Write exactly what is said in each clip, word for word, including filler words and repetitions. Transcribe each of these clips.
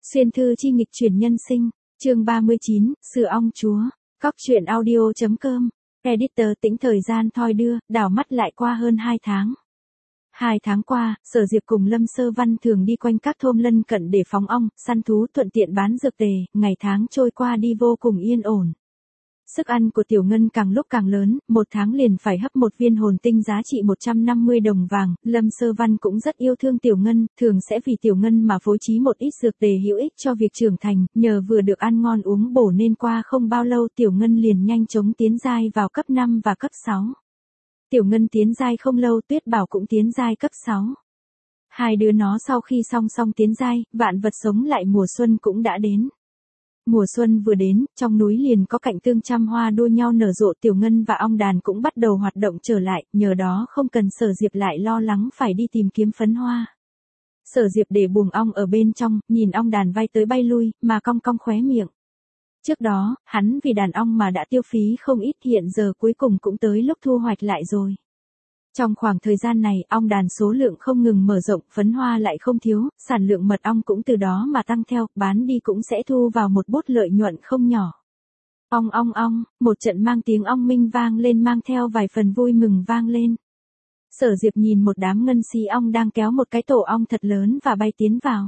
Xuyên thư chi nghịch chuyển nhân sinh, chương ba mươi chín, Sửa ong chúa, cóc truyện audio.com, editor tĩnh thời gian thoi đưa, đảo mắt lại qua hơn hai tháng. Hai tháng qua, Sở Diệp cùng Lâm Sơ Văn thường đi quanh các thôn lân cận để phóng ong, săn thú thuận tiện bán dược tề, ngày tháng trôi qua đi vô cùng yên ổn. Sức ăn của Tiểu Ngân càng lúc càng lớn, một tháng liền phải hấp một viên hồn tinh giá trị một trăm năm mươi đồng vàng, Lâm Sơ Văn cũng rất yêu thương Tiểu Ngân, thường sẽ vì Tiểu Ngân mà phối trí một ít dược tề hữu ích cho việc trưởng thành, nhờ vừa được ăn ngon uống bổ nên qua không bao lâu Tiểu Ngân liền nhanh chóng tiến giai vào cấp năm và cấp sáu. Tiểu Ngân tiến giai không lâu, Tuyết Bảo cũng tiến giai cấp sáu. Hai đứa nó sau khi song song tiến giai, vạn vật sống lại mùa xuân cũng đã đến. Mùa xuân vừa đến, trong núi liền có cạnh tương trăm hoa đua nhau nở rộ, Tiểu Ngân và ong đàn cũng bắt đầu hoạt động trở lại, nhờ đó không cần Sở Diệp lại lo lắng phải đi tìm kiếm phấn hoa. Sở Diệp để buồng ong ở bên trong, nhìn ong đàn bay tới bay lui, mà cong cong khóe miệng. Trước đó, hắn vì đàn ong mà đã tiêu phí không ít, hiện giờ cuối cùng cũng tới lúc thu hoạch lại rồi. Trong khoảng thời gian này, ong đàn số lượng không ngừng mở rộng, phấn hoa lại không thiếu, sản lượng mật ong cũng từ đó mà tăng theo, bán đi cũng sẽ thu vào một bút lợi nhuận không nhỏ. Ong ong ong, một trận mang tiếng ong minh vang lên mang theo vài phần vui mừng vang lên. Sở Diệp nhìn một đám ngân xí ong đang kéo một cái tổ ong thật lớn và bay tiến vào.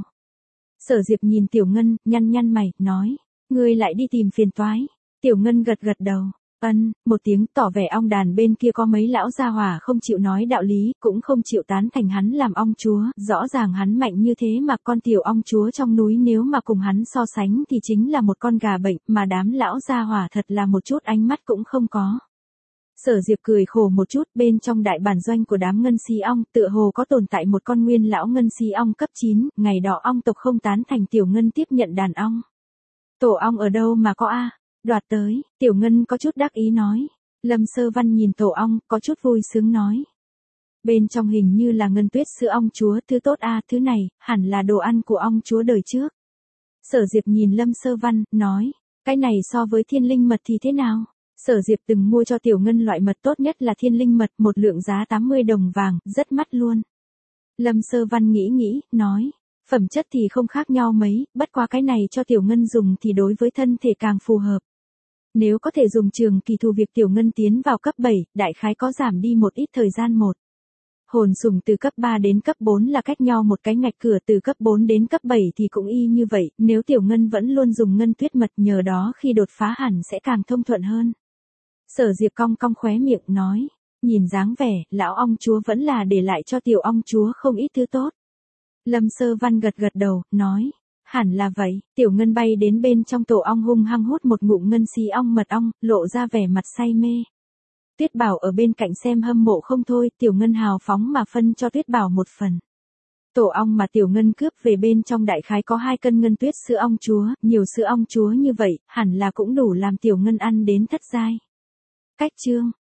Sở Diệp nhìn Tiểu Ngân, nhăn nhăn mày, nói, ngươi lại đi tìm phiền toái. Tiểu Ngân gật gật đầu. Ân, một tiếng tỏ vẻ ong đàn bên kia có mấy lão gia hỏa không chịu nói đạo lý, cũng không chịu tán thành hắn làm ong chúa, rõ ràng hắn mạnh như thế mà con tiểu ong chúa trong núi nếu mà cùng hắn so sánh thì chính là một con gà bệnh, mà đám lão gia hỏa thật là một chút ánh mắt cũng không có. Sở Diệp cười khổ một chút, bên trong đại bản doanh của đám ngân xí ong, tựa hồ có tồn tại một con nguyên lão ngân xí ong cấp chín, ngày đó ong tộc không tán thành Tiểu Ngân tiếp nhận đàn ong. Tổ ong ở đâu mà có a? Đoạt tới, Tiểu Ngân có chút đắc ý nói. Lâm Sơ Văn nhìn tổ ong, có chút vui sướng nói. Bên trong hình như là ngân tuyết sữa ong chúa, thứ tốt a, thứ này, hẳn là đồ ăn của ong chúa đời trước. Sở Diệp nhìn Lâm Sơ Văn, nói, cái này so với thiên linh mật thì thế nào? Sở Diệp từng mua cho Tiểu Ngân loại mật tốt nhất là thiên linh mật, một lượng giá tám mươi đồng vàng, rất mắc luôn. Lâm Sơ Văn nghĩ nghĩ, nói. Phẩm chất thì không khác nhau mấy, bất quá cái này cho Tiểu Ngân dùng thì đối với thân thể càng phù hợp. Nếu có thể dùng trường kỳ thù việc Tiểu Ngân tiến vào cấp bảy, đại khái có giảm đi một ít thời gian một. Hồn sùng từ cấp ba đến cấp bốn là cách nhau một cái ngạch cửa, từ cấp bốn đến cấp bảy thì cũng y như vậy, nếu Tiểu Ngân vẫn luôn dùng ngân tuyết mật nhờ đó khi đột phá hẳn sẽ càng thông thuận hơn. Sở Diệp cong cong khóe miệng nói, nhìn dáng vẻ, lão ong chúa vẫn là để lại cho tiểu ong chúa không ít thứ tốt. Lâm Sơ Văn gật gật đầu, nói, hẳn là vậy. Tiểu Ngân bay đến bên trong tổ ong hung hăng hút một ngụm ngân xí ong mật ong, lộ ra vẻ mặt say mê. Tuyết Bảo ở bên cạnh xem hâm mộ không thôi, Tiểu Ngân hào phóng mà phân cho Tuyết Bảo một phần. Tổ ong mà Tiểu Ngân cướp về bên trong đại khái có hai cân ngân tuyết sữa ong chúa, nhiều sữa ong chúa như vậy, hẳn là cũng đủ làm Tiểu Ngân ăn đến thất giai. Cách chương